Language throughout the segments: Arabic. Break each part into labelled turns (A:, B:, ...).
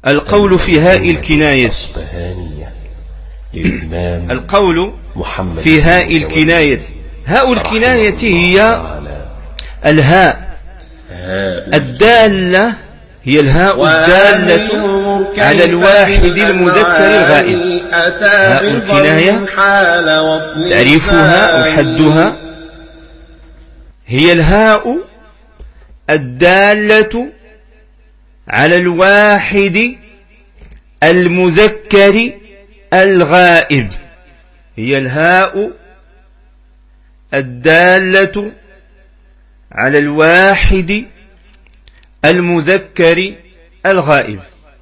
A: القول في هاء الكناية. القول في هاء الكناية. هاء الكناية هي الهاء الدالة، هي الهاء الدالة على الواحد المذكر الغائب. هاء الكناية تعريفها وحدها هي الهاء الدالة على الواحد المذكر الغائب. هي الهاء الدالة على الواحد المذكر الغائب.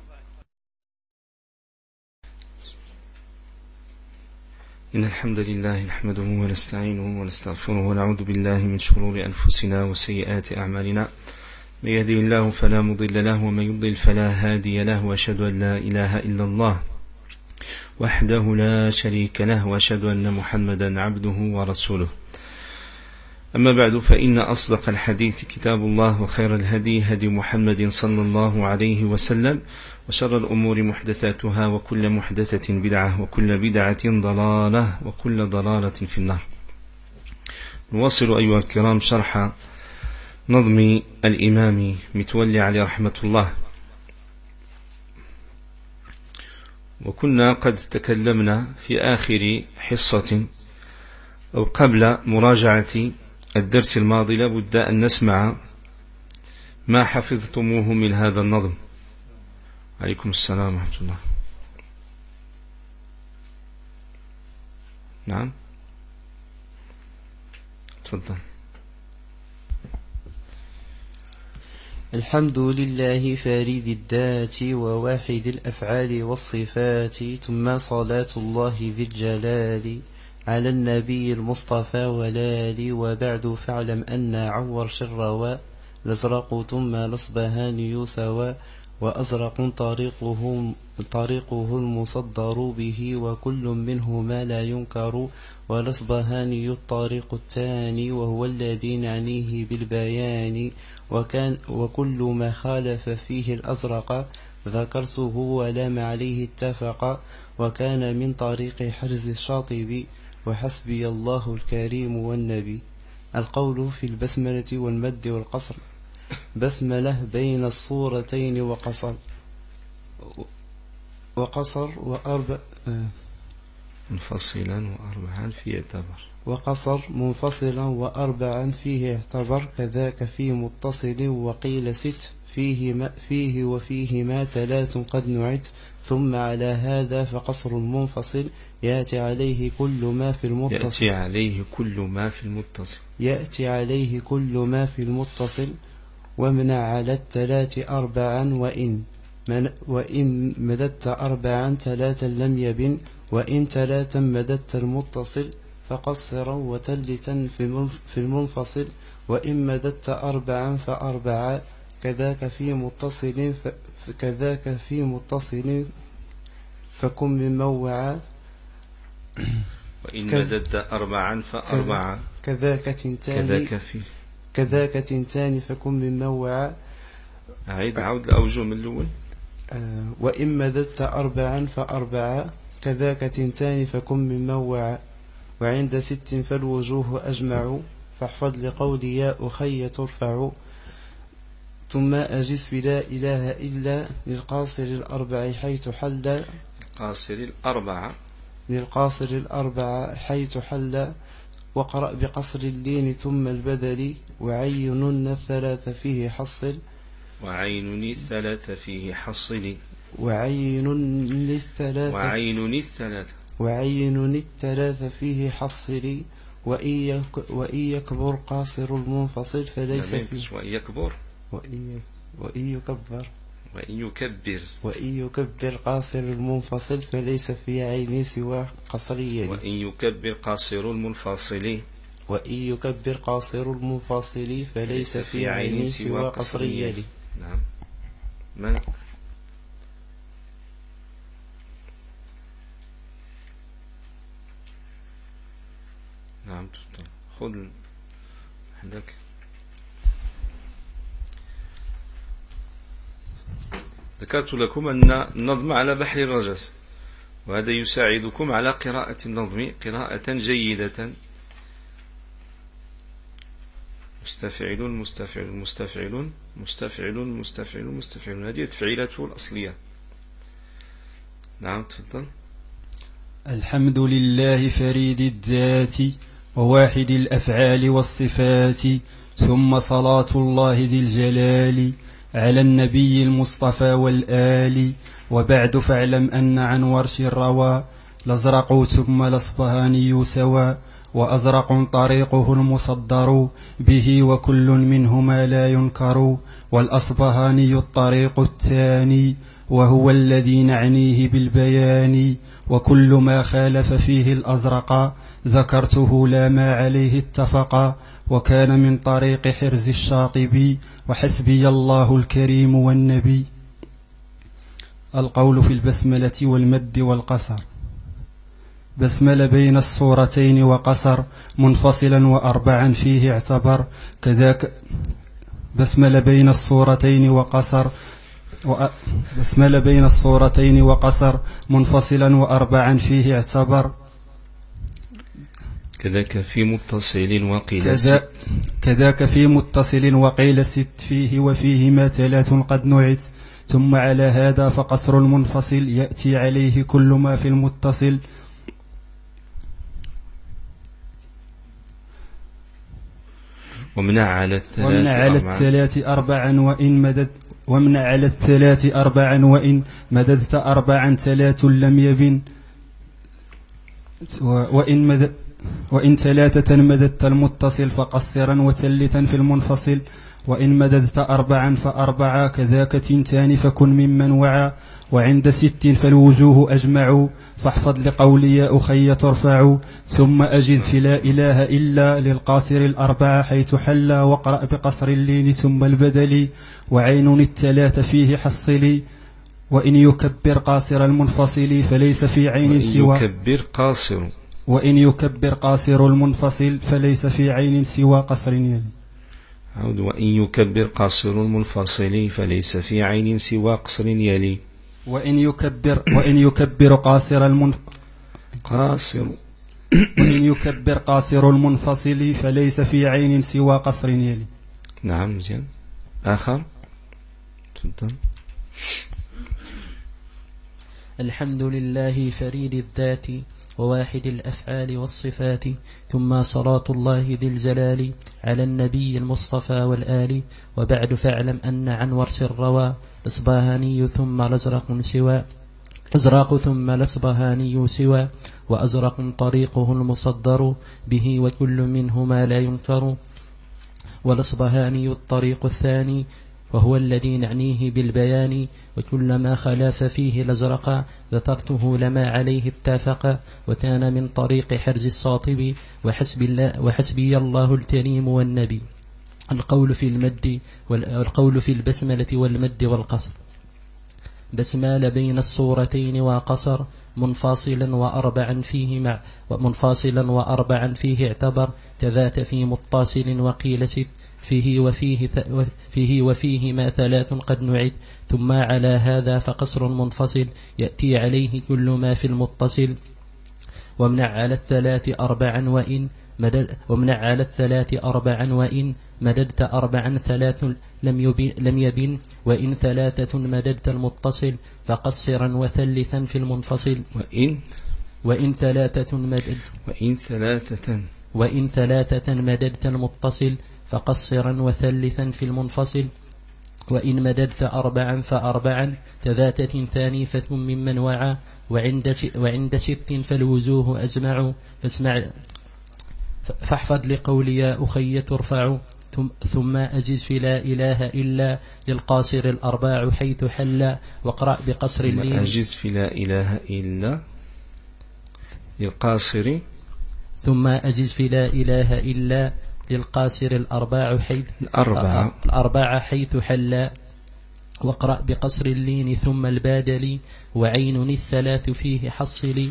A: إن الحمد لله نحمده ونستعينه ونستغفره ونعوذ بالله من شرور أنفسنا وسيئات أعمالنا. من يهده الله فلا مضل له ومن يضلل فلا هادي له، وأشهد أن لا إله إلا الله وحده لا شريك له، وأشهد أن محمدا عبده ورسوله. أما بعد، فإن أصدق الحديث كتاب الله، وخير الهدي هدي محمد صلى الله عليه وسلم، وشر الأمور محدثاتها، وكل محدثة بدعة، وكل بدعة ضلالة، وكل ضلالة في النار. نواصل أيها الكرام شرح نظم الإمام متولي عليه رحمة الله. وكنا قد تكلمنا في آخر حصة أو قبل مراجعة الدرس الماضي لابد أن نسمع ما حفظتموه من هذا النظم. عليكم السلام ورحمة الله. نعم تفضل.
B: الحمد لله فارد الذات وواحد الأفعال والصفات، ثم صلاة الله ذي الجلال على النبي المصطفى والآل. وبعد فاعلم أن عور شر الأزرق ثم الأصبهاني سوا، وأزرق طريقه المصدر به، وكل منهما لا ينكر. والأصبهاني الطريق الثاني، وهو الذي نعنيه بالبيان. وكل ما خالف فيه الأزرق ذكرته ولم عليه اتفق، وكان من طريق حرز الشاطبي، وحسبي الله الكريم والنبي. القول في البسملة والمد والقصر. بسملة بين الصورتين وقصر وأربع
A: منفصلا وأربعا فيه اعتبر.
B: وقصر منفصلا وأربعا فيه اعتبر، كذاك في متصل وقيل ست، فيه وفيهما ثلاث قد نعت. ثم على هذا فقصر منفصل يأتي عليه كل ما في المتصل. يأتي عليه كل ما في المتصل. ومنع على الثلاث أربعا، وإن مددت أربعا ثلاثا لم يبن. وإن ثلاثا مددت المتصل فقصرا وتلتا في المنفصل. وإن مددت أربعا فأربعا، كذاك في متصل فكن من موعا.
A: وإن مددت أربعا فأربعا،
B: كذاك تنتان فكن من موعا.
A: عود الأوجه من الأول.
B: وإن مددت أربعا فأربعا، كذاك تنتان فكن من موعا. وعند ست فالوجوه أجمع، فاحفظ لقولي يا أخي ترفع. ثم أجز في لا إله إلا للقاصر الأربع حيث حل. للقاصر الأربع حيث حل. وقرأ بقصر اللين ثم البدل، وعين الثلاث فيه حصل.
A: وعين الثلاث فيه حصل.
B: وعين الثلاث فيه حصل. وإن يكبر قاصر المنفصل فليس فيه. وإن يكبر قاصر المنفصل فليس في عين سوى قصري.
A: وإن يكبر قاصر
B: المنفصل فليس في عين سوى قصري.
A: نعم. من نعم خذ عندك ذكرت لكم أن النظم على بحر الرجس، وهذا يساعدكم على قراءة النظم قراءة جيدة. مستفعل مستفعل مستفعل مستفعل مستفعل مستفعل، هذه تفعيلاته الأصلية. نعم تفضل.
C: الحمد لله فريد الذات وواحد الأفعال والصفات، ثم صلاة الله ذي الجلال على النبي المصطفى والآل. وبعد فاعلم أن عن ورش الروى لازرق ثم الأصبهاني سوى، وأزرق طريقه المصدر به وكل منهما لا ينكر، والأصبهاني الطريق الثاني وهو الذي نعنيه بالبيان. وكل ما خالف فيه الأزرق ذكرته لا ما عليه اتفق، وكان من طريق حرز الشاطبي وحسبي الله الكريم والنبي. القول في البسملة والمد والقصر. بسمل بين الصورتين وقصر منفصلا وأربعا فيه اعتبر، كذاك بسمل بين الصورتين وقصر بسمل بين الصورتين وقصر منفصلا وأربعا فيه اعتبر.
A: كذاك في متصل وقيل ست.
C: كذاك في متصل وقيل ست فيه وفيهما ثلاث قد نعت. ثم على هذا فقصر المنفصل يأتي عليه كل ما في المتصل.
A: ومنع على
C: الثلاث أربعا وإن مددت أربعا ثلاث لم يبن. وإن ثلاثة مددت المتصل فقصرا وثلثا في المنفصل. وإن مددت أربعا فأربعا كذاك تنتان فكن ممن وعى. وعند ست فالوجوه أجمع فاحفظ لقولي يا أخي ترفع. ثم أجز في لا إله إلا للقاصر الأربعة حيث حلا، واقرأ بقصر اللين ثم البدل وعين الثلاث فيه حصلي. وإن يكبر قاصر المنفصل فليس في عين سوى وإن يكبر قاصر المنفصل فليس في عين سوى قصر يلي.
A: عود. وإن يكبر قاصر المنفصل فليس في عين سوى قصر يلي.
C: وإن يكبر قاصر وإن يكبر قاصر المنفصل فليس في عين سوى قصر يلي.
A: نعم مزيان. آخر تفضل.
D: الحمد لله فريد الذات وواحد الأفعال والصفات، ثم صلاة الله ذي الجلال على النبي المصطفى والآل. وبعد فاعلم أن عن ورش الروى الأصبهاني ثم الأزرق سوى أزرق ثم الأصبهاني سوى، وأزرق طريقه المصدر به وكل منهما لا ينكر. والأصبهاني الطريق الثاني وهو الذي نعنيه بالبيان. وكل ما خلاف فيه الأزرق ذكرته لما عليه اتفق، وكان من طريق حرز الصاطب وحسبي الله الكريم والنبي. القول في البسملة والمد والقصر. بسمال بين الصورتين وقصر منفصلا وأربعا فيه اعتبر، كذات في متصل وقيل ست فيه وفيهما ثلاث قد نعد. ثم على هذا فقصر منفصل يأتي عليه كل ما في المتصل. ومنع على الثلاث أربعا وإن مددت أربعا ثلاث لم يبن. وإن ثلاثة مددت المتصل فقصرا وثلثا في المنفصل. وإن ثلاثة مددت المتصل فقصرا وثلثا في المنفصل. وإن مددت أربعا فأربعا كذات ثانيفة ممن وعى. وعند ست فالوجوه أجمع فاحفظ لقولي يا أخي ترفع. ثم أجز في لا إله إلا للقاصر الأرباع حيث حلا، واقرأ بقصر اللين.
A: أجز في لا إله إلا للقاصر.
D: ثم أجز في لا إله إلا للقاصر الأرباع حيث حلا، واقرأ بقصر اللين ثم البادل وعين الثلاث فيه حصلي.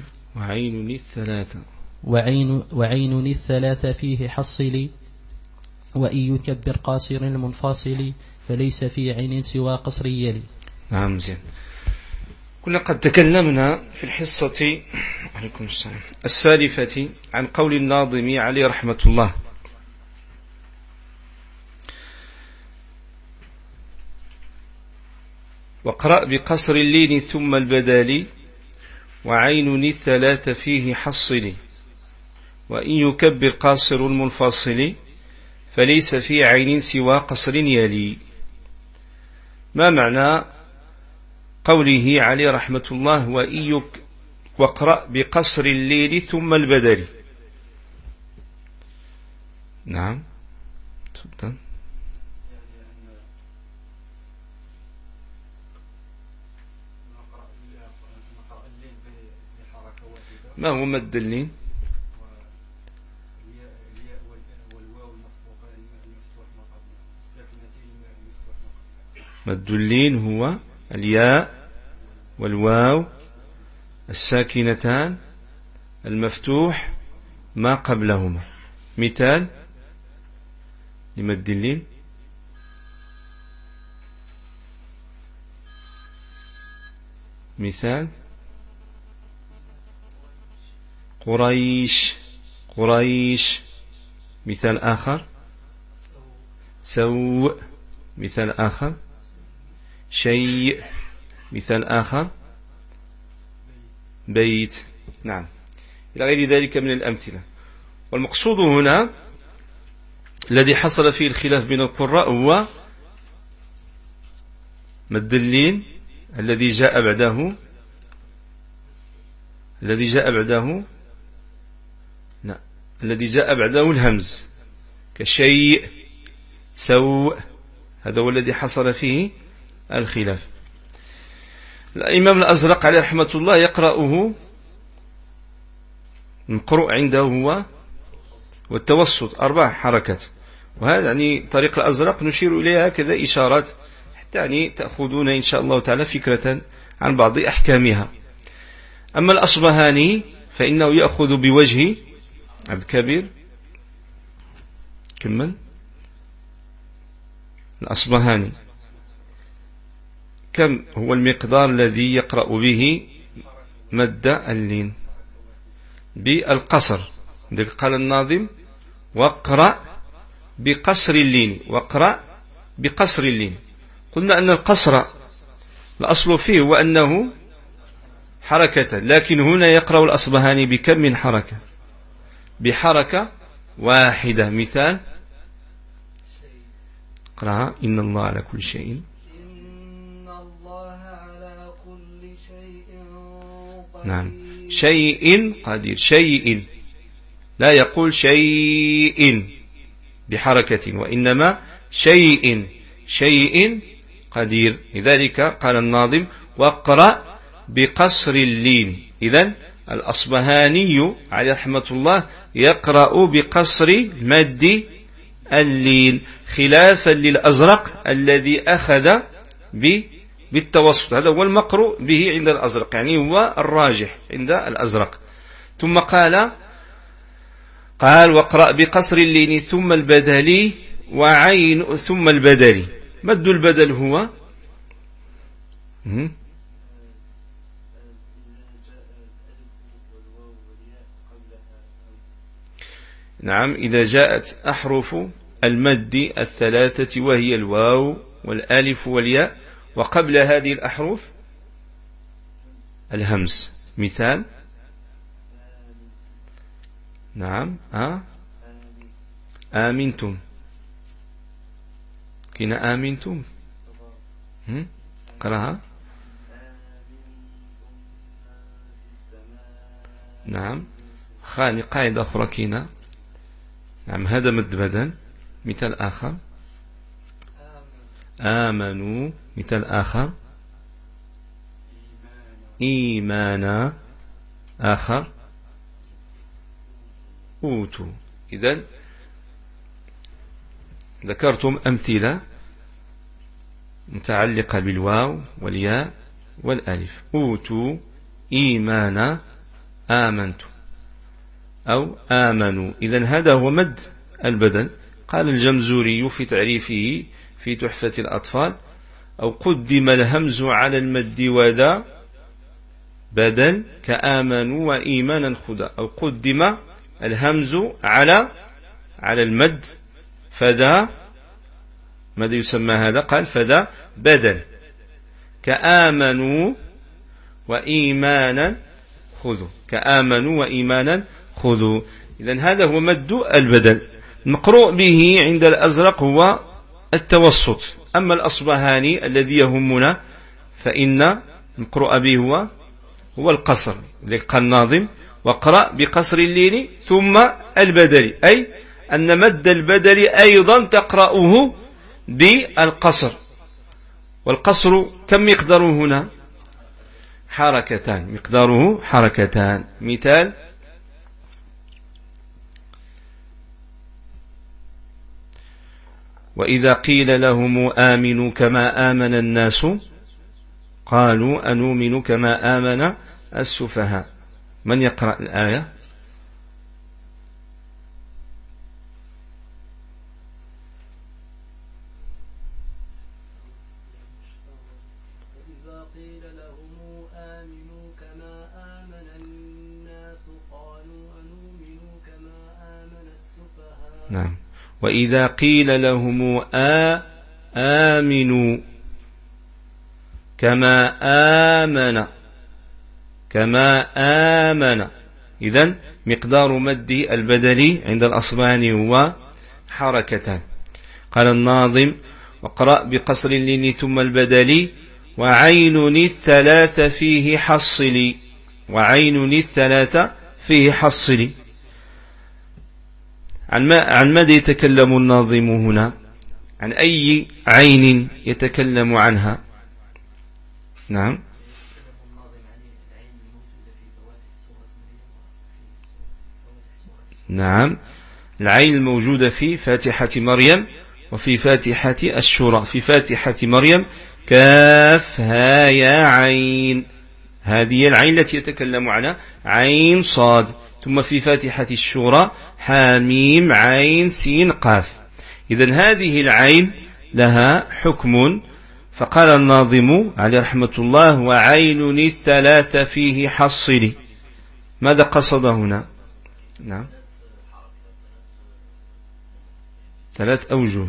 D: وعين الثلاث فيه حصلي. وإن يكبر قاصر المنفصل فليس في عين سوى قصر يلي.
A: نعم مزيان. كنا قد تكلمنا في الحصة عليكم السلام السالفة عن قول الناظم عليه رحمة الله: واقرأ بقصر اللين ثم البدال وعين الثلاث فيه حصل وإن يكبر قاصر المنفصل فليس في عين سوى قصر يلي. ما معنى قوله عليه رحمة الله واقرأ بقصر الليل ثم البدل؟ نعم تفضل. ما هو مد اللين؟ مد اللين هو الياء والواو الساكنتان المفتوح ما قبلهما. مثال لمد اللين: مثال قريش قريش. مثال آخر سوء. مثال آخر شيء. مثال آخر بيت. نعم إلى غير ذلك من الأمثلة. والمقصود هنا الذي حصل فيه الخلاف بين القراء هو مد اللين الذي جاء بعده الذي جاء بعده الهمز كشيء سوء. هذا هو الذي حصل فيه الخلاف. الإمام الأزرق عليه رحمة الله يقرأه المقروء عنده هو والتوسط 4 حركات. وهذا يعني طريق الأزرق نشير إليها كذا إشارات حتى يعني تأخذون إن شاء الله تعالى فكرة عن بعض أحكامها. أما الأصبهاني فإنه يأخذ بوجه عبد الكبير. كمل. الأصبهاني كم هو المقدار الذي يقرأ به مد اللين؟ بالقصر. قال الناظم واقرأ بقصر اللين. واقرأ بقصر اللين. قلنا أن القصر الأصل فيه هو أنه حركة، لكن هنا يقرأ الأصبهاني بكم من حركة؟ بحركة واحدة. مثال اقرأها: إن الله على كل شيء نعم شيء قدير. شيء لا يقول شيء بحركة وإنما شيء قدير. لذلك قال الناظم واقرأ بقصر اللين. إذن الأصبهاني عليه رحمة الله يقرأ بقصر مد اللين خلافا للأزرق الذي أخذ بالتوسط. هذا هو المقروء به عند الأزرق، يعني هو الراجح عند الأزرق. ثم قال واقرأ بقصر اللين ثم البدل وعين ثم البدل. مد البدل هو نعم إذا جاءت أحرف المد 3 وهي الواو والالف والياء وقبل هذه الأحرف الهمس. مثال نعم آمنتم. كنا آمنتم قرأها. نعم خاني قاعدة أخرى كنا. نعم هذا مد بدل. مثال آخر آمنوا. مثال آخر إيمانا. آخر أوتوا. إذن ذكرتم أمثلة متعلقة بالواو والياء والألف. أوتوا إيمانا آمنتم أو آمنوا. إذن هذا هو مد البدن. قال الجمزوري في تعريفه في تحفة الأطفال أو قدم الهمز على المد وذا بدل كآمنوا وإيمانا خذا، أو قدم الهمز على المد فذا ماذا يسمى هذا؟ قال فذا بدل كآمنوا وإيمانا خذوا، كآمنوا وإيمانا خذوا. إذن هذا هو مد البدل. المقروء به عند الأزرق هو التوسط. أما الأصبهاني الذي يهمنا فإن المقروء به هو القصر. لذلك قال الناظم واقرأ بقصر اللين ثم البدل، أي أن مد البدل أيضا تقرأه بالقصر. والقصر كم مقداره هنا؟ حركتان، مقداره حركتان. مثال: وإذا قيل لهم آمنوا كما آمن الناس قالوا أنؤمن كما آمن السفهاء. من يقرأ الآية؟
E: وإذا قيل لهم آمنوا كما آمن الناس قالوا أنؤمن كما آمن السفهاء.
A: نعم. وإذا قيل لهم آمنوا كما آمن إذن مقدار مد البدل عند الأصبهاني هو حركتان. قال الناظم واقرأ بقصر اللين ثم البدل وعين الثلاث فيه حصلي، وعين الثلاث فيه حصلي. عن ماذا يتكلم الناظم هنا؟ عن أي عين يتكلم عنها؟ نعم. نعم، العين الموجودة في فاتحة مريم وفي فاتحة الشورى. في فاتحة مريم كاف ها يا عين، هذه العين التي يتكلم عنها، عين صاد. ثم في فاتحة الشورى حاميم عين سين قاف. إذن هذه العين لها حكم. فقال الناظم عليه رحمة الله وعين الثلاث فيه حصلي. ماذا قصد هنا؟ نعم، 3 أوجه.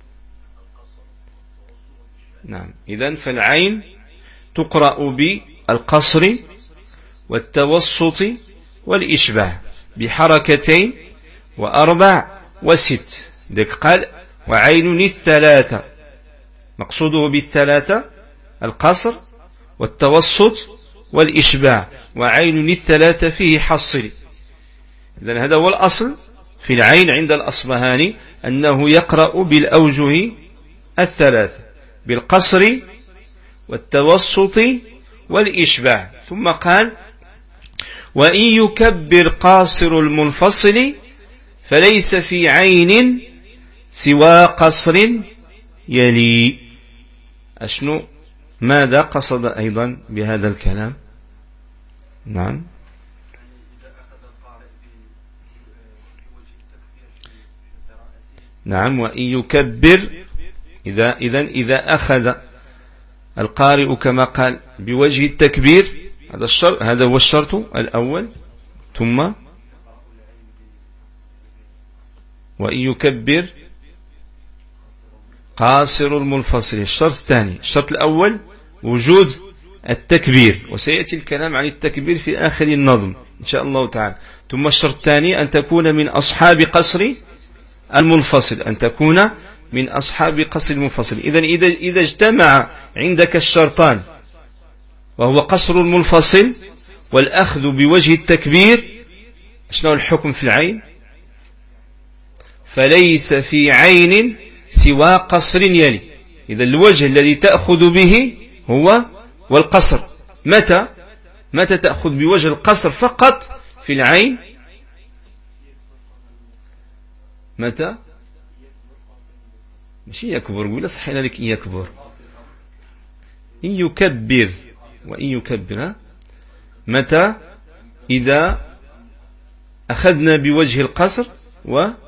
A: نعم. إذن فالعين تقرأ بالقصر والتوسط والإشباع بحركتين و4 و6. ذلك قال وعين الثلاثة، مقصوده بالثلاثة القصر والتوسط والإشباع، وعين الثلاثة فيه حصل. إذن هذا هو الأصل في العين عند الأصبهاني، أنه يقرأ بالأوجه الثلاثة بالقصر والتوسط والإشباع. ثم قال وإن يكبر قاصر المنفصل فليس في عين سوى قصر يلي. أشنو ماذا قصد أيضا بهذا الكلام؟ نعم. نعم، وإن يكبر إذا أخذ القارئ كما قال بوجه التكبير، هذا هو الشرط الأول. ثم وإن يكبر قاصر المنفصل، الشرط الثاني. الشرط الأول وجود التكبير، وسيأتي الكلام عن التكبير في آخر النظم إن شاء الله تعالى. ثم الشرط الثاني أن تكون من أصحاب قصر المنفصل، أن تكون من أصحاب قصر المنفصل. إذا اجتمع عندك الشرطان وهو قصر المنفصل والأخذ بوجه التكبير، شنو الحكم في العين؟ فليس في عين سوى قصر يلي. إذا الوجه الذي تأخذ به هو والقصر. متى تأخذ بوجه القصر فقط في العين؟ متى؟ ماشي يكبر، ولا صحيح لك إن يكبر، إن يكبر. وإن يكبر متى؟ إذا أخذنا بوجه القصر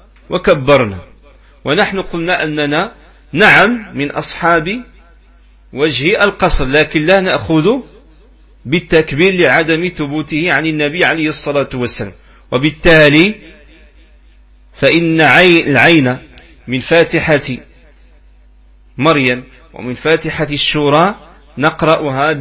A: وكبرنا. ونحن قلنا أننا نعم من أصحاب وجه القصر، لكن لا نأخذ بالتكبير لعدم ثبوته عن النبي عليه الصلاة والسلام. وبالتالي فإن العين من فاتحة مريم ومن فاتحة الشورى نقرأها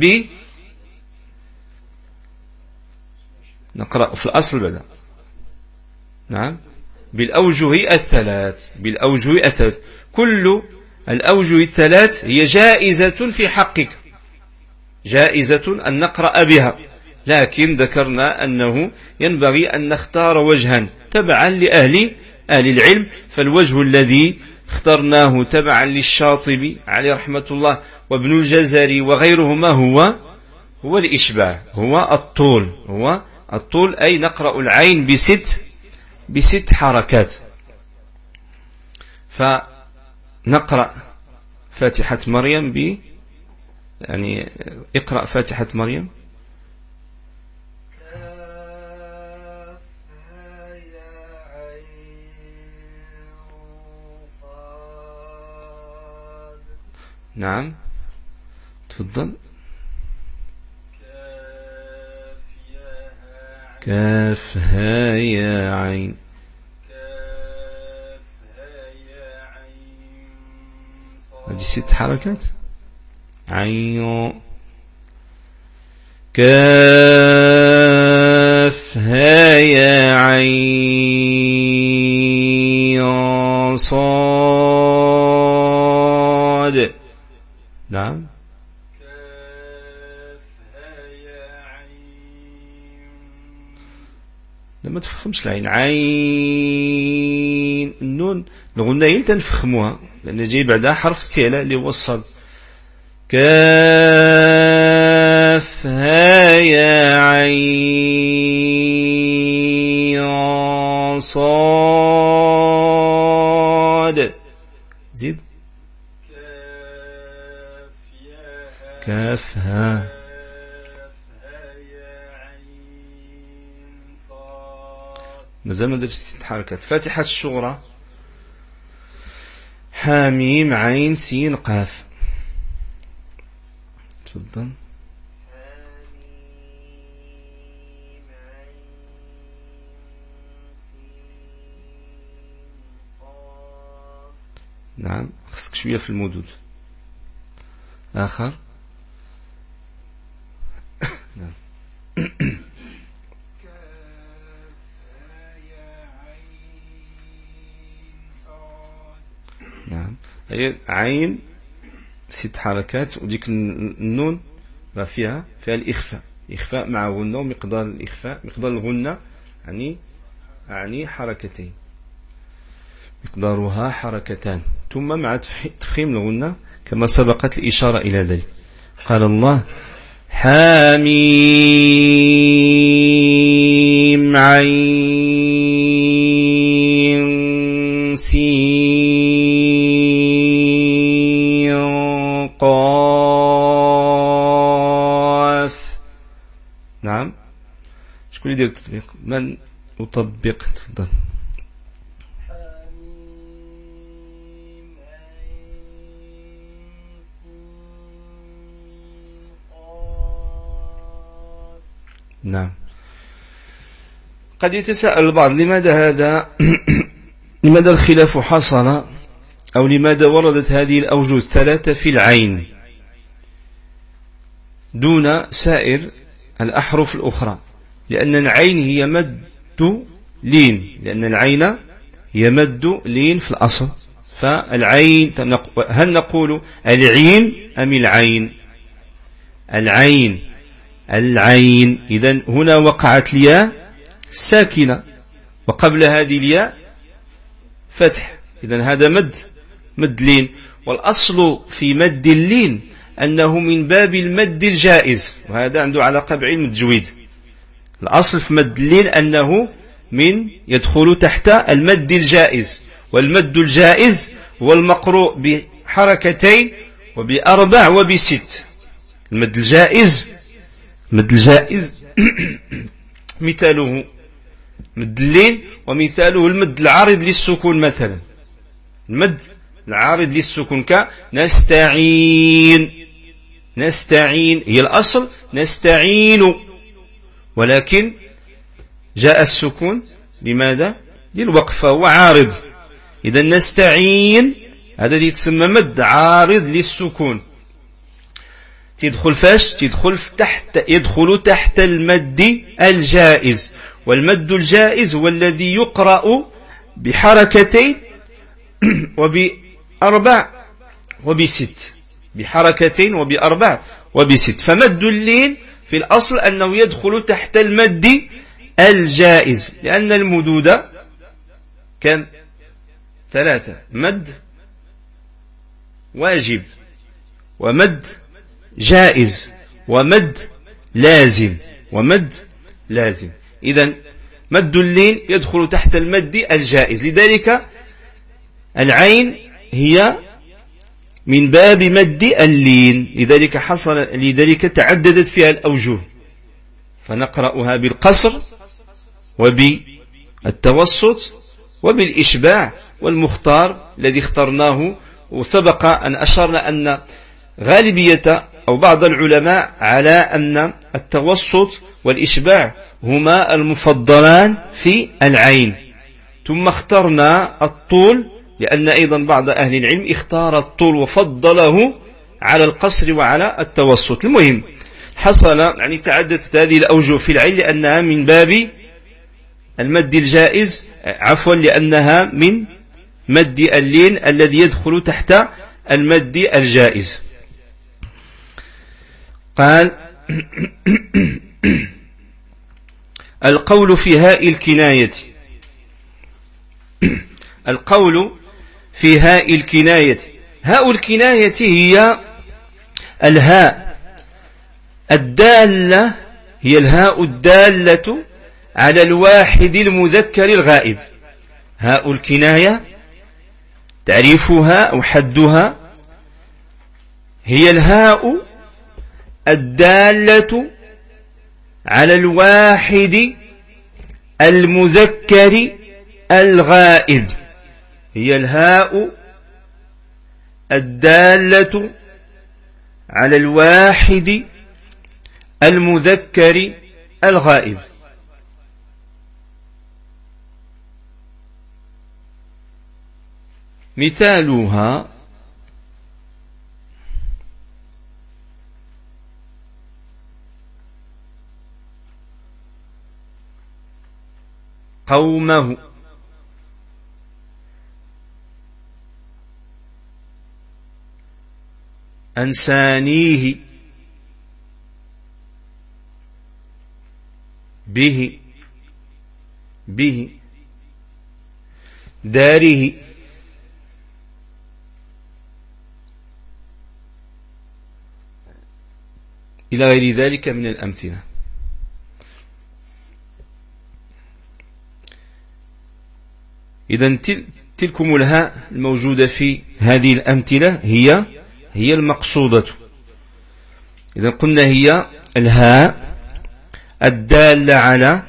A: نقرأ في الأصل بدأ نعم بالأوجه الثلاث. كل الأوجه الثلاث هي جائزة في حقك، جائزة أن نقرأ بها، لكن ذكرنا أنه ينبغي أن نختار وجها تبعا لأهل العلم. فالوجه الذي اخترناه تبعا للشاطبي عليه رحمة الله وابن الجزري وغيرهما هو الإشباع، هو الطول، أي نقرأ العين بست حركات. فنقرأ فاتحة مريم يعني اقرأ فاتحة مريم. نعم تفضل. كاف ها يا عين. هذه 6 حركات. عين كاف ها يا عين صاد. نعم لما تفخمش العين. عين النون الغنة هي اللي تنفخموها لأن جاي بعدها حرف استعلاء اللي هو الصاد. كاف ها يا عين صاد. زيد. كاف ها مازال ما درتش 6 حركات. فاتحة الشغرى حاميم عين سين قاف. تفضل. نعم خصك شوية في المدود. آخر. نعم. نعم هي عين 6 حركات وديك النون ما فيها الإخفاء مع غنة، ومقدار الإخفاء مقدار الغنة يعني حركتين، مقدارها حركتان، ثم مع تفخيم الغنة كما سبقت الإشارة إلى ذلك. قال الله حاميم عين سين قاف. نعم شكون يدير التطبيق؟ من يطبق؟ تفضل. نعم قد يتساءل البعض لماذا الخلاف حصل، أو لماذا وردت هذه الأوجه الثلاثة في العين دون سائر الأحرف الأخرى؟ لأن العين هي مد لين، في الأصل. فالعين هل نقول العين أم العين؟ إذن هنا وقعت الياء ساكنة وقبل هذه الياء فتح، إذن هذا مد لين. والأصل في مد اللين أنه من باب المد الجائز، وهذا عنده علاقة بعلم التجويد. الأصل في مد اللين أنه يدخل تحت المد الجائز، والمد الجائز هو المقروء بحركتين وب4 وب6. المد الجائز مثاله مد اللين، ومثاله المد العارض للسكون. مثلا المد العارض للسكون كنستعين، نستعين هي الأصل نستعين، ولكن جاء السكون لماذا؟ للوقف، فهو عارض. إذا نستعين هذا يتسمى مد عارض للسكون. تدخل فاش؟ يدخل تحت المد الجائز، والمد الجائز هو الذي يقرأ بحركتين وبأربع وبست، بحركتين وبأربع وبست. فمد اللين في الأصل أنه يدخل تحت المد الجائز، لأن المدود كم؟ ثلاثة: مد واجب، ومد جائز، ومد لازم، ومد لازم. إذن مد اللين يدخل تحت المد الجائز، لذلك العين هي من باب مد اللين، لذلك تعددت فيها الأوجه، فنقرأها بالقصر وبالتوسط وبالإشباع، والمختار الذي اخترناه وسبق أن أشرنا أن غالبية أو بعض العلماء على أن التوسط والإشباع هما المفضلان في العين، ثم اخترنا الطول لأن أيضا بعض أهل العلم اختار الطول وفضله على القصر وعلى التوسط. المهم حصل يعني تعددت هذه الأوجه في العين لأنها من باب المد الجائز، عفوا لأنها من مد اللين الذي يدخل تحت المد الجائز. قال القول في هاء الكناية، القول في هاء الكناية. هاء الكناية هي الهاء الدالة، هي الهاء الدالة على الواحد المذكر الغائب. هاء الكناية تعريفها أو حدها هي الهاء الدالة على الواحد المذكر الغائب، هي الهاء الدالة على الواحد المذكر الغائب. مثالها قومه، أنسانيه، به داره، إلى غير ذلك من الأمثلة. إذن تلكم الهاء الموجودة في هذه الأمثلة هي المقصودة. إذن قلنا هي الهاء الدالة على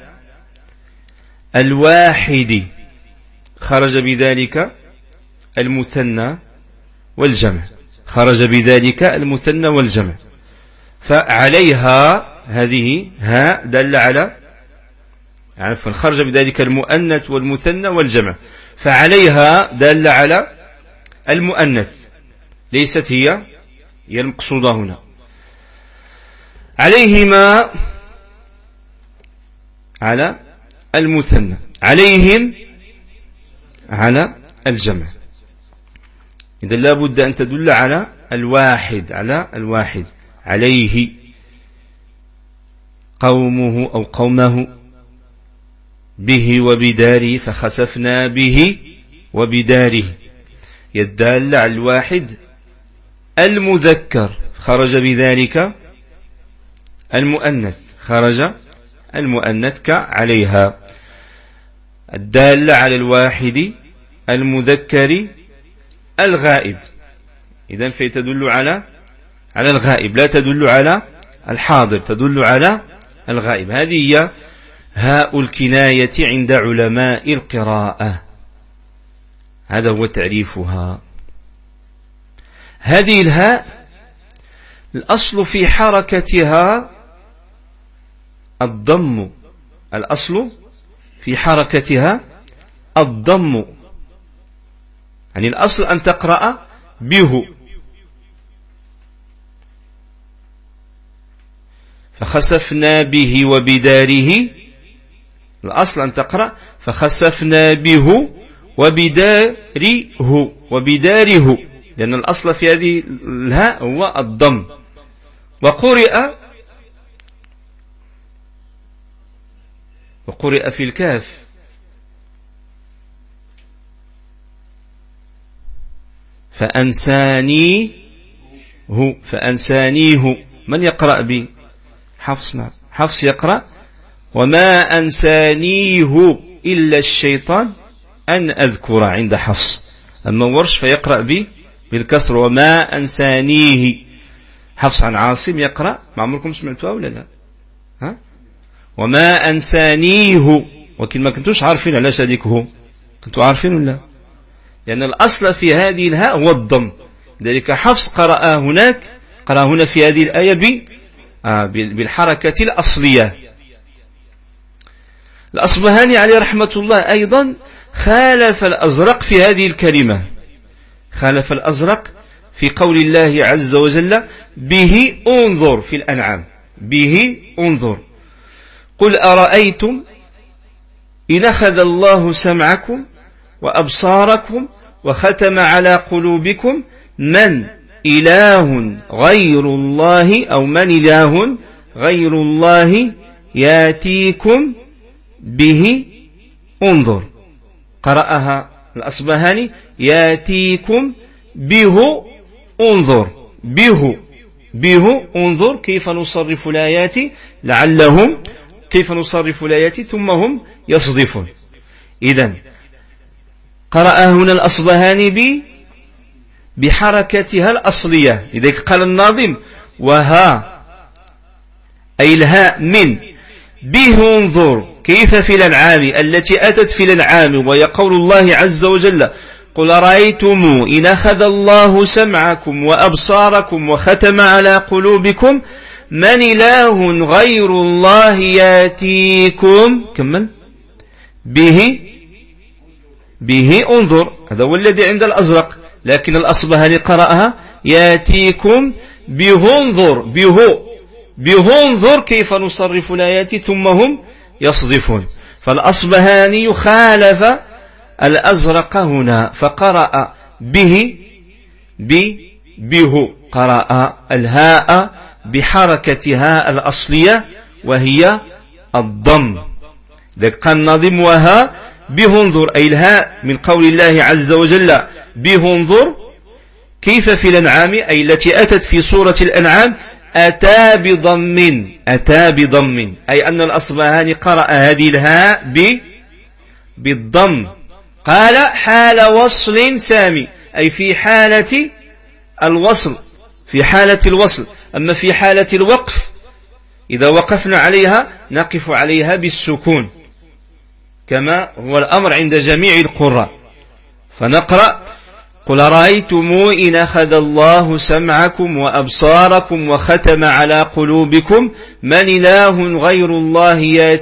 A: الواحد، خرج بذلك المثنى والجمع، خرج بذلك المثنى والجمع، فعليها هذه هاء دالة على خرج بذلك المؤنث والمثنى والجمع، فعليها دالة على المؤنث، ليست هي المقصودة هنا. عليهما على المثنى، عليهم على الجمع. إذا لا بد أن تدل على الواحد، على الواحد. عليه قومه أو قومه، به وبداره، فخسفنا به وبداره، يدل على الواحد المذكر، خرج بذلك المؤنث، خرج المؤنث كعليها، الدالة على الواحد المذكر الغائب. إذن فتدل على الغائب، لا تدل على الحاضر، تدل على الغائب. هذه هي هاء الكناية عند علماء القراءة، هذا هو تعريفها. هذه الهاء الأصل في حركتها الضم، الأصل في حركتها الضم، يعني الأصل أن تقرأ به. فخسفنا به وبداره، الأصل أن تقرأ فخسفنا به وبداره، لأن الأصل في هذه الهاء هو الضم. وقرئ في الكاف فأنسانيه. من يقرأ بي؟ حفص. نعم، حفص يقرأ وما أنسانيه إلا الشيطان أن أذكر عند حفص. أما ورش فيقرأ بالكسر وما أنسانيه. حفص عن عاصم يقرأ، ما عمركم سمعتوها ولا لا؟ ها؟ وما أنسانيه، ولكن ما كنتوش عارفين علاش هذيك هو، كنتوا عارفين ولا؟ لأن الأصل في هذه الهاء هو الضم، لذلك حفص قرأ هنا في هذه الآية بالحركة الأصلية. الأصبهاني عليه رحمة الله أيضا خالف الأزرق في هذه الكلمة، خالف الأزرق في قول الله عز وجل به انظر في الأنعام، به انظر. قل أرأيتم إن أخذ الله سمعكم وأبصاركم وختم على قلوبكم من إله غير الله، أو من إله غير الله ياتيكم به انظر. قرأها الأصبهاني ياتيكم به انظر، به انظر. كيف نصرف الآيات لعلهم، كيف نصرف الآيات ثم هم يصدفون. إذن قرأ هنا الأصبهاني بحركتها الأصلية. لذلك قال الناظم وها أي الهاء من به انظر كيف في الأنعام التي أتت في الأنعام، وهي قول الله عز وجل قل رأيتم إن أخذ الله سمعكم وأبصاركم وختم على قلوبكم من إله غير الله ياتيكم كمل به انظر. هذا هو الذي عند الأزرق، لكن الأصبهاني قرأها ياتيكم به انظر كيف نصرف الآيات ثم هم يصدفون. فالأصبهاني خالف الأزرق هنا فقرأ به قرأ الهاء بحركتها الأصلية وهي الضم. ذلك قال الناظم وها به انظر أي الهاء من قول الله عز وجل به انظر كيف في الأنعام، أي التي أتت في سورة الأنعام أتى بضم، أي أن الأصبهاني قرأ هذه الهاء بالضم. قال حال وصل سامي، أي في حالة الوصل، في حالة الوصل. أما في حالة الوقف إذا وقفنا عليها نقف عليها بالسكون كما هو الأمر عند جميع القراء. فنقرأ قل رأيتم إن أخذ الله سمعكم وأبصاركم وختم على قلوبكم من إله غير الله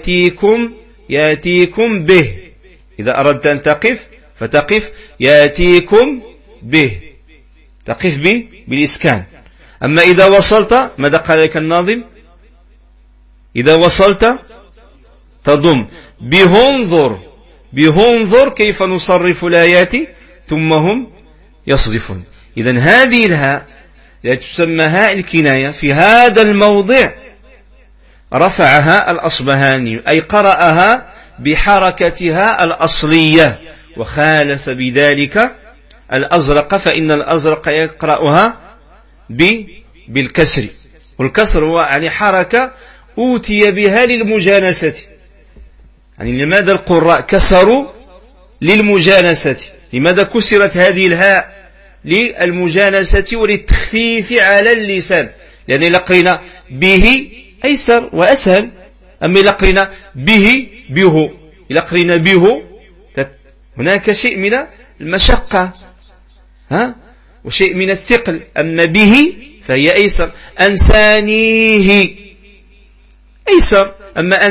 A: ياتيكم به. إذا أردت أن تقف فتقف ياتيكم به، تقف به بالإسكان. أما إذا وصلت ماذا قال لك الناظم؟ إذا وصلت تضم به انظر كيف نصرف الآيات ثم هم يصدفون. إذن هذه الهاء التي تسمى هاء الكناية في هذا الموضع رفعها الأصبهاني، أي قرأها بحركتها الأصلية، وخالف بذلك الأزرق، فإن الأزرق يقرأها بالكسر، والكسر هو يعني حركة أوتي بها للمجانسة. يعني لماذا القراء كسروا؟ للمجانسة. لماذا كسرت هذه الهاء؟ للمجانسة وللتخفيف على اللسان، لأن إذا قرينا به أيسر وأسهل، أما إذا قرينا به إذا قرينا به هناك شيء من المشقة وشيء من الثقل. أما به فهي أيسر. أنسانيه أيسر، أما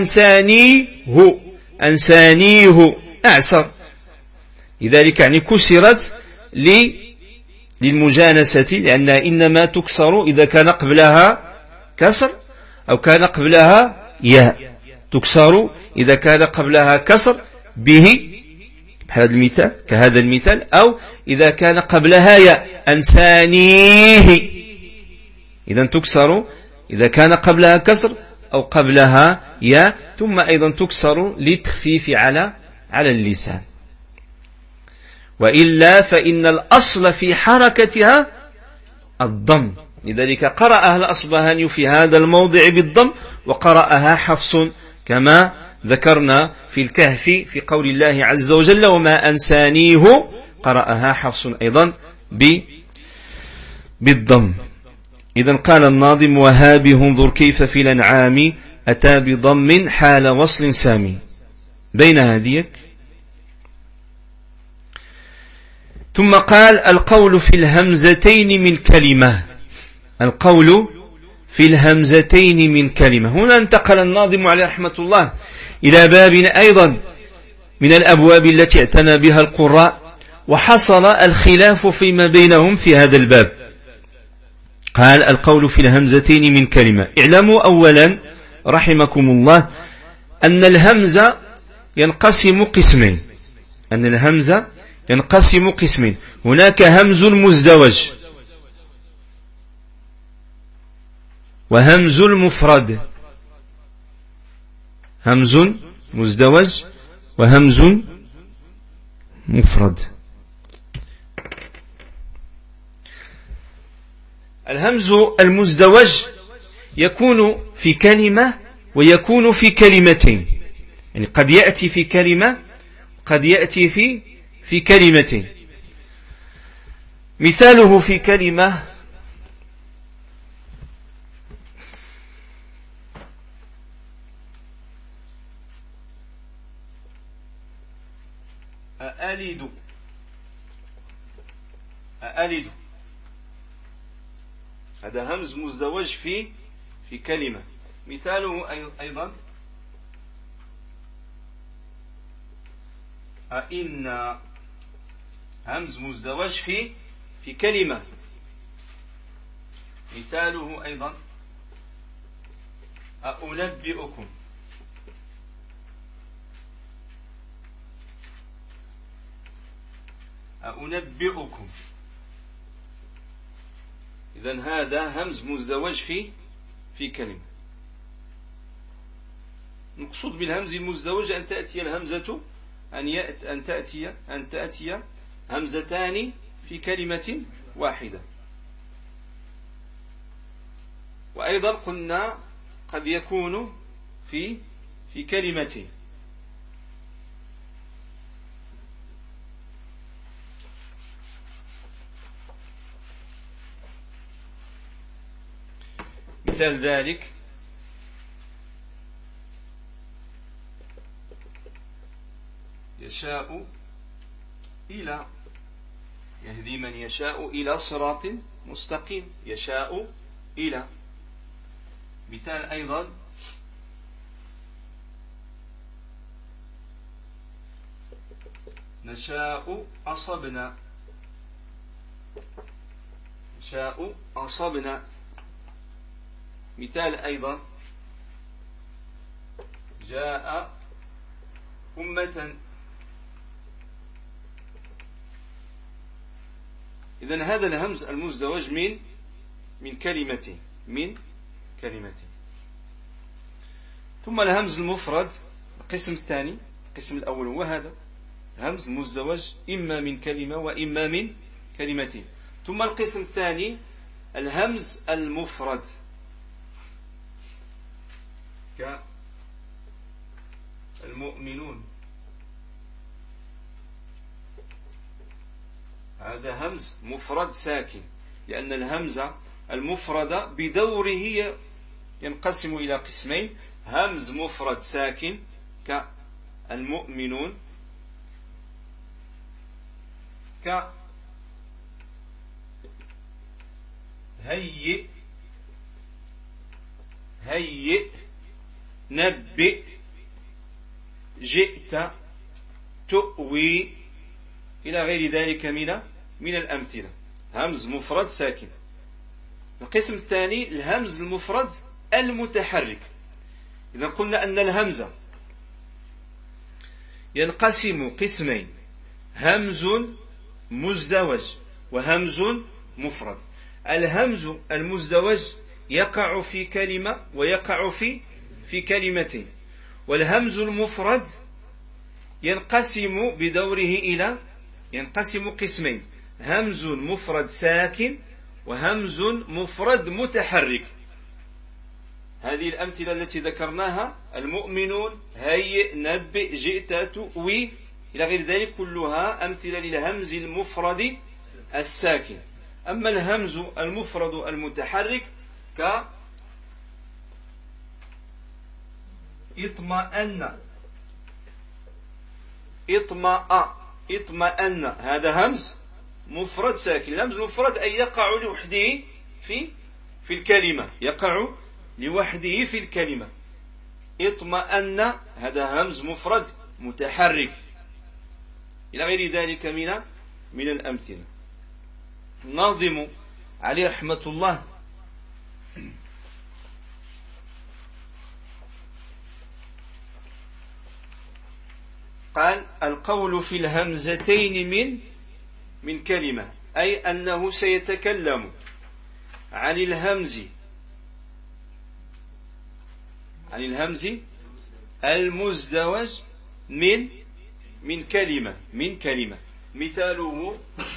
A: أنسانيه أعسر. لذلك يعني كسرت للمجانسة، لأنها إنما تكسر إذا كان قبلها كسر أو كان قبلها ياء. تكسر إذا كان قبلها كسر به كهذا المثال، أو إذا كان قبلها ياء. أنسانيه إذا تكسر إذا كان قبلها كسر أو قبلها ياء، ثم أيضا تكسر للتخفيف على اللسان. وإلا فإن الأصل في حركتها الضم، لذلك قرأها الأصبهاني في هذا الموضع بالضم، وقرأها حفص كما ذكرنا في الكهف في قول الله عز وجل وما أنسانيه، قرأها حفص أيضا بالضم. إذن قال الناظم وهابه انظر كيف في الأنعام أتى بضم حال وصل سامي بين هذيك. ثم قال القول في الهمزتين من كلمة. القول في الهمزتين من كلمة. هنا انتقل الناظم عليه رحمة الله إلى باب أيضا من الأبواب التي اعتنى بها القراء، وحصل الخلاف فيما بينهم في هذا الباب. قال القول في الهمزتين من كلمة. اعلموا أولا رحمكم الله أن الهمزة ينقسم قسمين. هناك همز مزدوج وهمز المفرد. همز مزدوج وهمز مفرد. الهمز المزدوج يكون في كلمة ويكون في كلمتين، يعني قد يأتي في كلمة قد يأتي في كلمتين. مثاله في كلمة أألد، هذا همز مزدوج في كلمة. مثاله أيضا أئن، همز مزدوج في كلمة. مثاله أيضا أنبئكم. إذن هذا همز مزدوج في كلمة. نقصد بالهمز المزدوج أن تأتي الهمزة أن تأتي همزتان في كلمة واحدة. وأيضا قلنا قد يكون في كلمتين. مثال ذلك يشاء إلى، يهدي من يشاء إلى صراط مستقيم. يشاء إلى. مثال أيضا نشاء أصبنا. نشاء أصبنا. مثال أيضا جاء أمة. إذن هذا الهمز المزدوج من كلمتين. ثم الهمز المفرد القسم الثاني. القسم الأول هو هذا همز مزدوج إما من كلمة وإما من كلمتين. ثم القسم الثاني الهمز المفرد كالمؤمنون. هذا همز مفرد ساكن، لأن الهمزة المفردة بدوره ينقسم إلى قسمين: همز مفرد ساكن كالمؤمنون، هيئ هيئ نبئ جئت تؤوي إلى غير ذلك من الأمثلة. همز مفرد ساكن. القسم الثاني الهمز المفرد المتحرك. إذا قلنا أن الهمزة ينقسم قسمين، همز مزدوج وهمز مفرد. الهمز المزدوج يقع في كلمة ويقع في كلمتين، والهمز المفرد ينقسم بدوره إلى ينقسم قسمين، همز مفرد ساكن وهمز مفرد متحرك. هذه الأمثلة التي ذكرناها المؤمنون هيئ نبئ جئت تؤوي إلى غير ذلك كلها أمثلة للهمز المفرد الساكن. أما الهمز المفرد المتحرك ك اطمأن اطمأن، هذا همز مفرد ساكن. الهمز المفرد أي يقع لوحده في الكلمة، يقع لوحده في الكلمة. اطمأن هذا همز مفرد متحرك إلى غير ذلك من الأمثلة. الناظم عليه رحمة الله قال القول في الهمزتين من كلمة، أي أنه سيتكلم عن الهمز المزدوج من كلمة. مثاله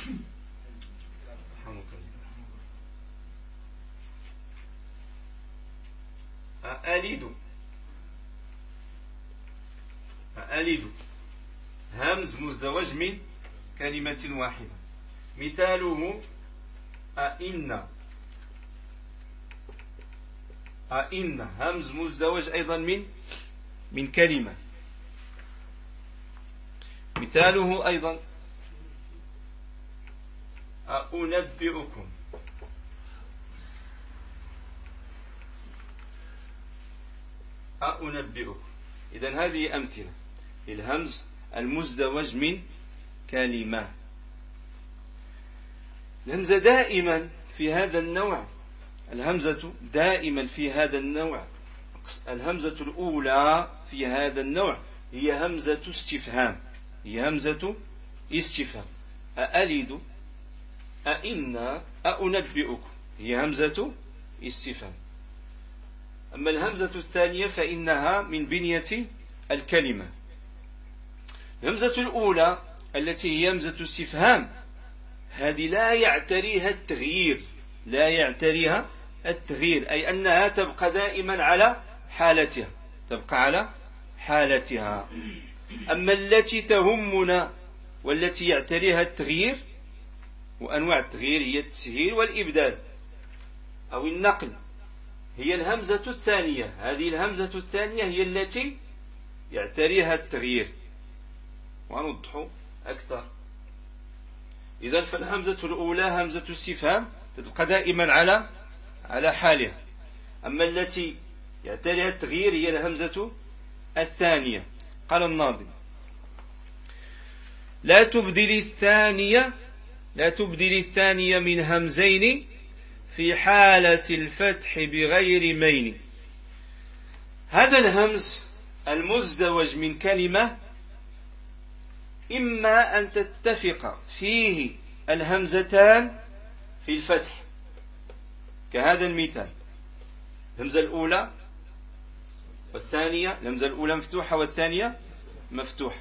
A: ألد همز مزدوج من كلمة واحدة. مثاله أئن همز مزدوج أيضا من كلمة. مثاله أيضا أنبئكم إذن هذه أمثلة للهمز المزدوج من كلمة. الهمزة دائما في هذا النوع، الهمزة الأولى في هذا النوع هي همزة استفهام، أألد أئن أنبئكم هي همزة استفهام. أما الهمزة الثانية فإنها من بنية الكلمة. الهمزة الأولى التي هي همزة استفهام هذه لا يعتريها التغيير، أي أنها تبقى دائما على حالتها. أما التي تهمنا والتي يعتريها التغيير، وأنواع التغيير هي التسهيل والإبدال أو النقل، هي الهمزة الثانية. هذه الهمزة الثانية هي التي يعتريها التغيير. ونوضح أكثر. إذن فالهمزة الأولى همزة استفهام تبقى دائما على حالها. أما التي يعتريها التغيير هي الهمزة الثانية. قال الناظم لا تبدل الثانية من همزين في حالة الفتح بغير مين. هذا الهمز المزدوج من كلمة إما أن تتفق فيه الهمزتان في الفتح كهذا المثال، الهمزة الأولى والثانية، الهمزة الأولى مفتوحة والثانية مفتوحة،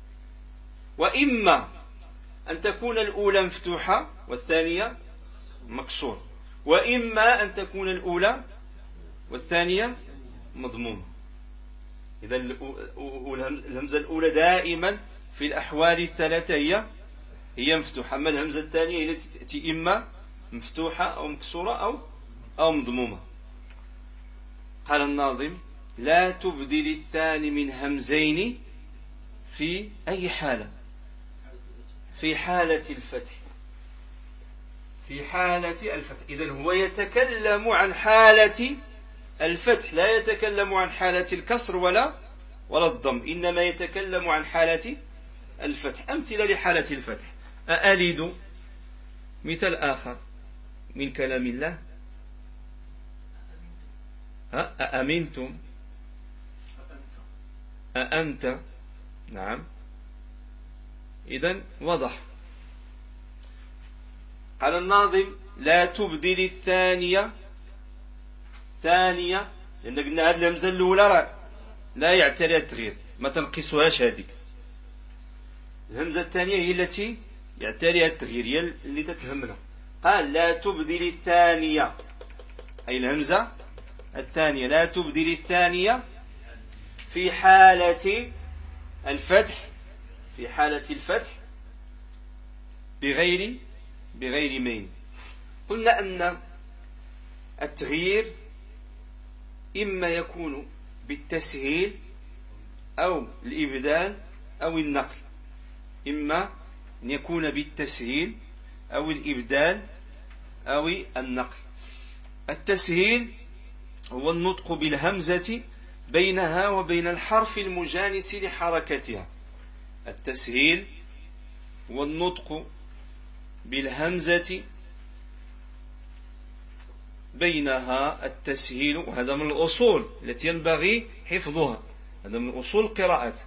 A: وإما أن تكون الأولى مفتوحة والثانية مكسورة، وإما أن تكون الأولى والثانية مضمومة. إذا الهمزة الأولى دائما في الأحوال الثلاثة هي مفتوحة، أما الهمزة الثانية هي التي تأتي إما مفتوحة أو مكسورة أو مضمومة. قال الناظم لا تبدل الثاني من همزين في أي حالة؟ في حالة الفتح. في حالة الفتح. إذن هو يتكلم عن حالة الفتح، لا يتكلم عن حالة الكسر ولا الضم، إنما يتكلم عن حالة الفتح. أمثلة لحالة الفتح: أألد. مثال آخر من كلام الله: أأمنتم، أأنت. نعم، إذن وضح. قال الناظم: لا تبدل الثانية ثانية، لأن قلنا هذه الهمزة الأولى لا يعتريها التغيير، ما تنقصهاش هذيك. الهمزة الثانية هي التي يعتريها التغيير، هي اللي تتهمنا. قال: لا تبدل الثانية، أي الهمزة الثانية، لا تبدل الثانية في حالة الفتح، في حالة الفتح بغير مين. قلنا أن التغيير إما يكون بالتسهيل أو الإبدال أو النقل، إما أن يكون بالتسهيل أو الإبدال أو النقل. التسهيل هو النطق بالهمزة بينها وبين الحرف المجانس لحركتها. التسهيل هو النطق بالهمزة بينها، التسهيل، وهذا من الأصول التي ينبغي حفظها، هذا من أصول القراءات.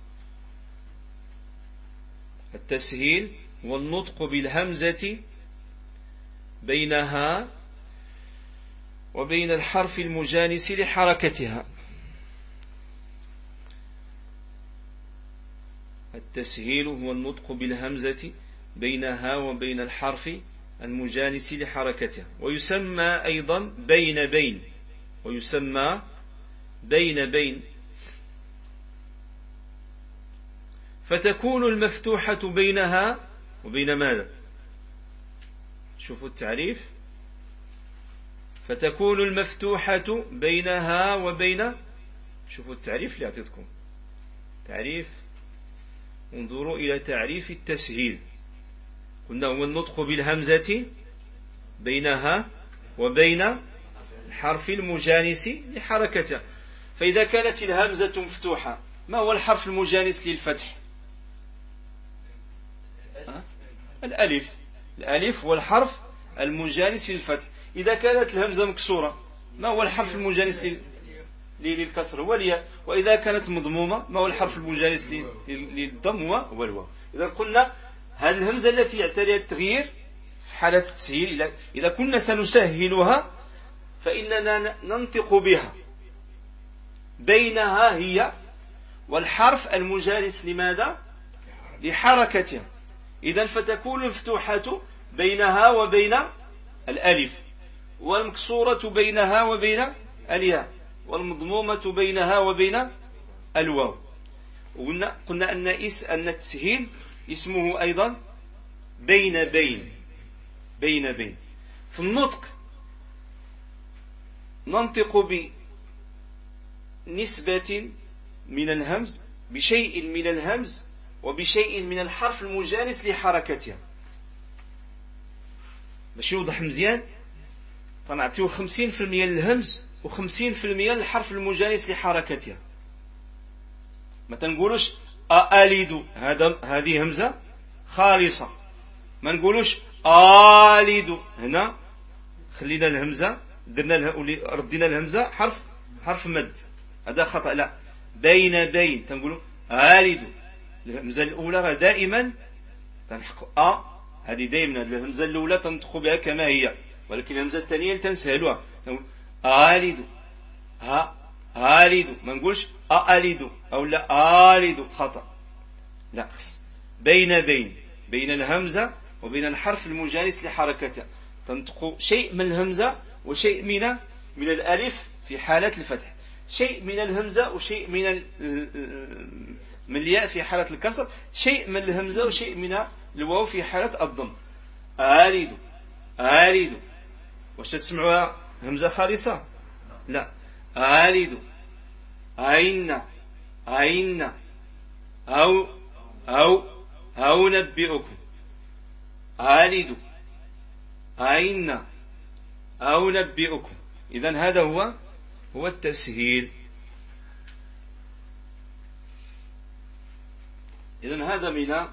A: التسهيل هو النطق بالهمزة بينها وبين الحرف المجانس لحركتها. التسهيل هو النطق بالهمزة بينها وبين الحرف المجانس لحركتها، ويسمى أيضا بين، ويسمى بين. فتكون المفتوحة بينها وبين ماذا؟ شوفوا التعريف: فتكون المفتوحة بينها وبين، شوفوا التعريف اللي أعطيتكم، تعريف، انظروا إلى تعريف التسهيل. قلنا هو النطق بالهمزة بينها وبين الحرف المجانس لحركتها. فإذا كانت الهمزة مفتوحة، ما هو الحرف المجانس للفتح؟ الألف. الألف هو الحرف المجانس للفتح. إذا كانت الهمزة مكسورة، ما هو الحرف المجانس للكسر؟ هو الياء. وإذا كانت مضمومة، ما هو الحرف المجانس للضم؟ هو الواو. إذا قلنا هذه الهمزة التي يعتريها التغيير في حالة التسهيل، إذا كنا سنسهلها فإننا ننطق بها بينها هي والحرف المجانس لماذا؟ لحركتها. إذن فتكون المفتوحة بينها وبين الألف، والمكسورة بينها وبين الياء، والمضمومة بينها وبين الواو. قلنا أن التسهيل اسمه أيضا بين. في النطق ننطق بنسبة من الهمز، بشيء من الهمز وبشيء من الحرف المجانس لحركتها. باش يوضح مزيان فنعطيو 50% للهمز و50% للحرف المجانس لحركتها. ما تنقولوش أألد، هذه همزة خالصة. ما نقولوش آلد، هنا خلينا الهمزة، ردينا الهمزة حرف مد، هذا خطأ. لا، بين تنقولوا آلد. الهمزة الأولى دائما تنحق هذه دائما الهمزة الأولى تنطق بها كما هي، ولكن الهمزة الثانية تنسهلها، نقول آلد، آلد. ما نقولش آلد أو لا آلد، خطأ. لا، بين الهمزة وبين الحرف المجانس لحركتها، تنطق شيء من الهمزة وشيء من الألف في حالة الفتح، شيء من الهمزة وشيء من الياء في حالة الكسر، شيء من الهمزة وشيء من الواو في حالة الضم. آلد. واش تسمعوها همزة خالصة؟ لا. آلد، أين، أو نبئكم. آلد، أين أو نبئكم. إذن هذا هو التسهيل. إذن هذا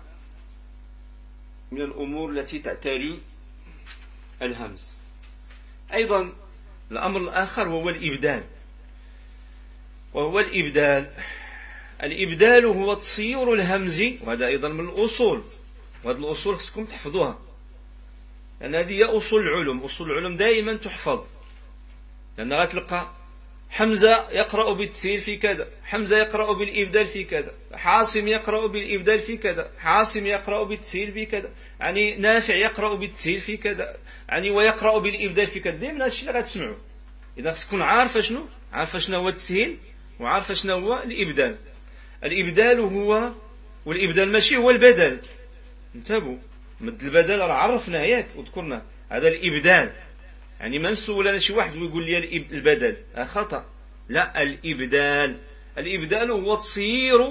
A: من الأمور التي تعتري الهمز. أيضا الأمر الآخر هو الإبدال، وهو الإبدال هو تصير الهمز، وهذا أيضا من الأصول، وهذه الأصول خصكم تحفظوها، لأن هذه هي أصول العلوم. أصول العلوم دائما تحفظ، لأن غتلقى حمزة يقرأ بالتسهيل في كذا، حمزة يقرأ بالإبدال في كذا، حاصم يقرأ بالإبدال في كذا، حاصم يقرأ بالتسهيل في كذا، يعني نافع يقرأ بالتسهيل في كذا، يعني ويقرأ بالإبدال في كذا. دائما هذا الشيء اللي غتسمعوا. إذا خصك تكون عارف شنو هو التسهيل، وعارف شنو هو الإبدال. الإبدال هو، والإبدال ماشي هو البدل. انتبهوا، مد البدل راه عرفنا ياك وذكرنا، هذا الإبدال. يعني ما نسول انا شي واحد ويقول لي البدل، خطأ. لا، الإبدال هو تصير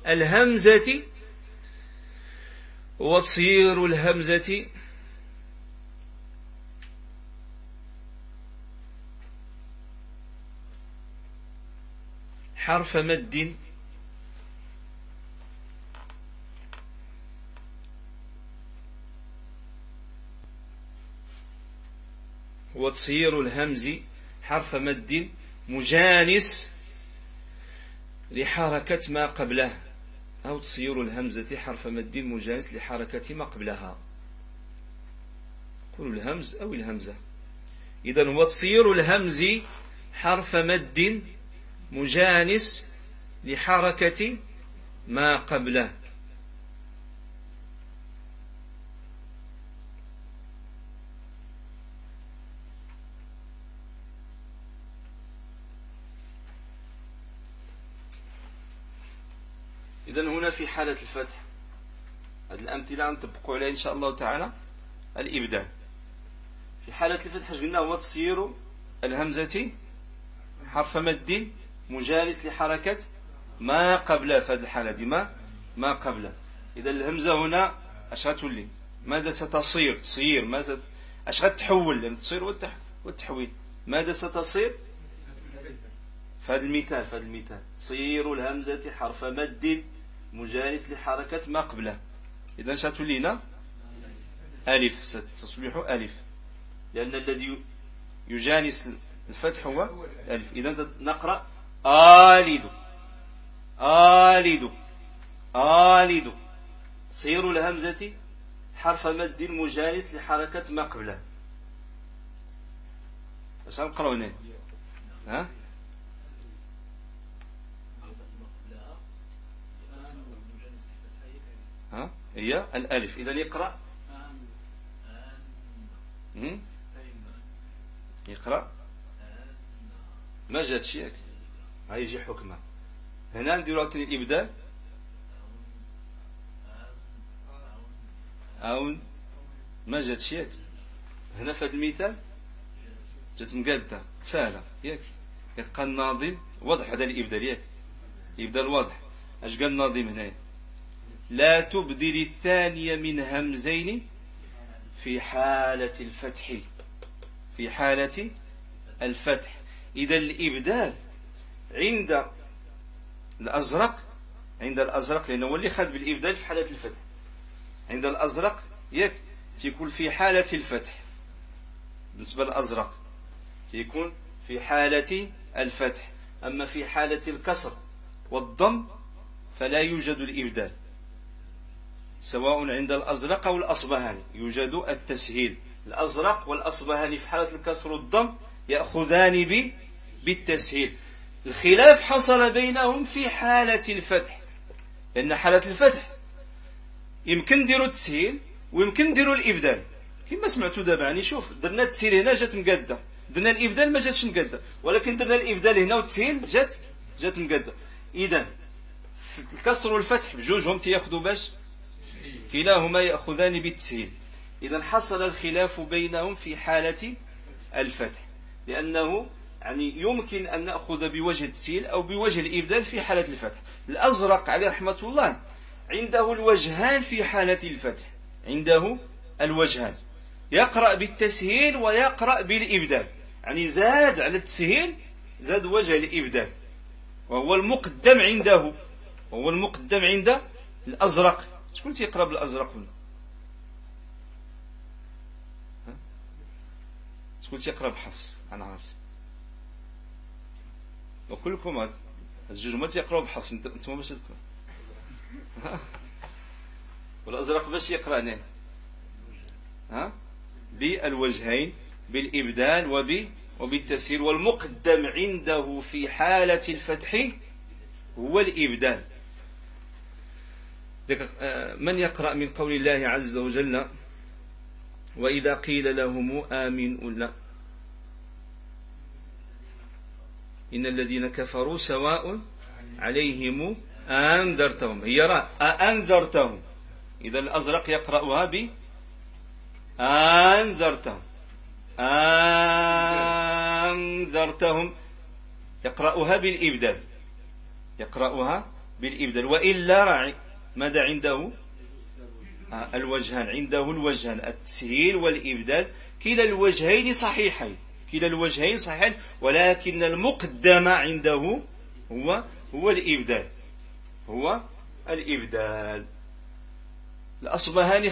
A: الهمزة حرف مد وتصير الهمز حرف مد مجانس لحركة ما قبله، أو تصير الهمزة حرف مد مجانس لحركة ما قبلها. قولوا الهمز أو الهمزة. إذن هو تصير الهمز حرف مد مجانس لحركة ما قبله. إذن هنا في حالة الفتح، هذه الأمثلة نطبقوا عليها إن شاء الله تعالى. الإبدال في حالة الفتح قلنا هو تصير الهمزة حرف مد مجالس لحركة ما قبله. في هذه الحالة دي ما قبله. إذا الهمزة هنا أش غتولي؟ ماذا ستصير؟ تصير ماذا؟ أش غتحول؟ لأن تصير والتحويل ماذا ستصير؟ في هذا المثال تصير الهمزة حرف مد مجالس لحركة ما قبله. إذا ستولي لنا ألف، ستصبح ألف، لأن الذي يجانس الفتح هو ألف. إذا نقرأ آلد. تصير الهمزة حرف مد مجالس لحركة ما قبله. اش غنقراو هنا؟ هي الألف. إذا يقرأ ما جاتش ياك، غيجي حكمة. هنا نديرو عاوتاني الإبدال، أو ما جاتش ياك. هنا في هذا المثال جات مقادة سهلة ياك. يبقى الناظم واضح هذا الإبدال ياك، الإبدال واضح. اش قال الناظم هنا؟ لا تبدل الثانية من همزين في حالة الفتح. إذا الإبدال عند الأزرق لأنه هو اللي خذ بالإبدال في حالة الفتح. عند الأزرق ياك تيكون في حالة الفتح. بالنسبة للأزرق تيكون في حالة الفتح، أما في حالة الكسر والضم فلا يوجد الإبدال. سواء عند الأزرق أو الأصبهاني يوجد التسهيل. الأزرق والأصبهاني في حالة الكسر والضم يأخذان بالتسهيل. الخلاف حصل بينهم في حالة الفتح، لأن حالة الفتح يمكن نديروا التسهيل ويمكن نديروا الإبدال. كما سمعتوا دابا، يعني شوف، درنا التسهيل هنا جات مقادة، درنا الإبدال ما جاتش مقادة، ولكن درنا الإبدال هنا والتسهيل جات مقادة. إذا الكسر والفتح بجوجهم تياخذوا باش كلاهما يأخذان بالتسهيل. إذا حصل الخلاف بينهم في حالة الفتح، لأنه يعني يمكن أن نأخذ بوجه التسهيل أو بوجه الإبدال في حالة الفتح. الأزرق عليه رحمة الله عنده الوجهان في حالة الفتح، عنده الوجهان. يقرأ بالتسهيل ويقرأ بالإبدال، يعني زاد على التسهيل، زاد وجه الإبدال، وهو المقدم عنده، وهو المقدم عند الأزرق. شكون تيقرأ بالأزرق هنا؟ شكون تيقرأ بحفص عن عاصم؟ وكلكم هاد الجوج ما تيقراو بحفص، انتم باش تقرا والأزرق باش يقرأ بالوجهين، بالإبدال وبالتسهيل، والمقدم عنده في حالة الفتح هو الإبدال. من يقرأ من قول الله عز وجل وإذا قيل لهم آمنوا إن الذين كفروا سواء عليهم أنذرتهم، هي أنذرتهم، إذا الأزرق يقرأها أنذرتهم، أنذرتهم، يقرأها بالإبدال، يقرأها بالإبدال. وإلا راعي ماذا عنده؟ الوجهان، عنده الوجهان التسهيل والإبدال، كلا الوجهين صحيحين، كلا الوجهين صحيحين، ولكن المقدم عنده هو الإبدال، هو الإبدال. الأصبهاني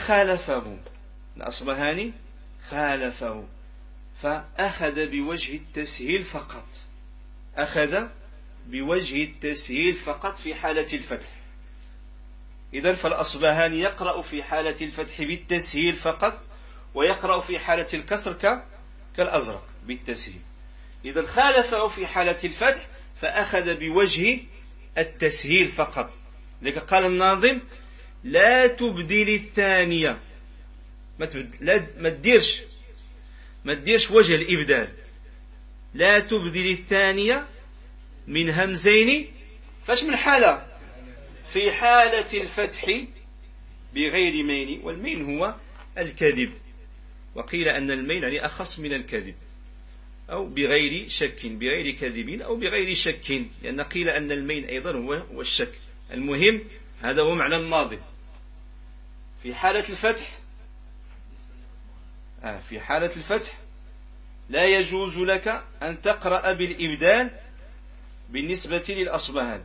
A: خالفه فأخذ بوجه التسهيل فقط، أخذ بوجه التسهيل فقط في حالة الفتح. إذن فالأصبهاني يقرأ في حالة الفتح بالتسهيل فقط، ويقرأ في حالة الكسر كالأزرق بالتسهيل. إذن خالفه في حالة الفتح فأخذ بوجه التسهيل فقط. لذلك قال الناظم لا تبدل الثانية، ما تديرش وجه الإبدال، لا تبدل الثانية من همزين، فاش من حالة؟ في حالة الفتح بغير مين، والمين هو الكذب، وقيل أن المين يعني أخص من الكذب، أو بغير شك، بغير كذب أو بغير شك، لأن قيل أن المين أيضا هو الشك. المهم هذا هو معنى الناظم. في حالة الفتح لا يجوز لك أن تقرأ بالإبدال بالنسبة للأصبهان.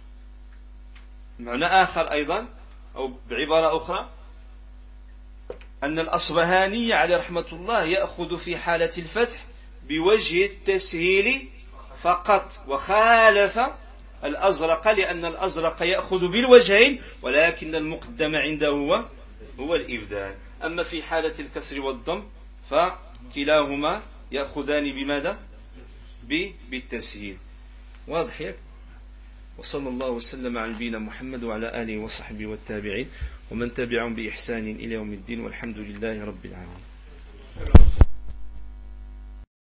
A: معنى آخر أيضا، أو بعبارة أخرى، أن الأصبهاني عليه رحمة الله يأخذ في حالة الفتح بوجه التسهيل فقط، وخالف الأزرق، لأن الأزرق يأخذ بالوجهين، ولكن المقدم عنده هو الإبدال. أما في حالة الكسر والضم فكلاهما يأخذان بماذا؟ بالتسهيل. واضح ياك؟ وصلى الله وسلم على نبينا محمد وعلى آله وصحبه والتابعين ومن تبعهم بإحسان إلى يوم الدين، والحمد لله رب العالمين.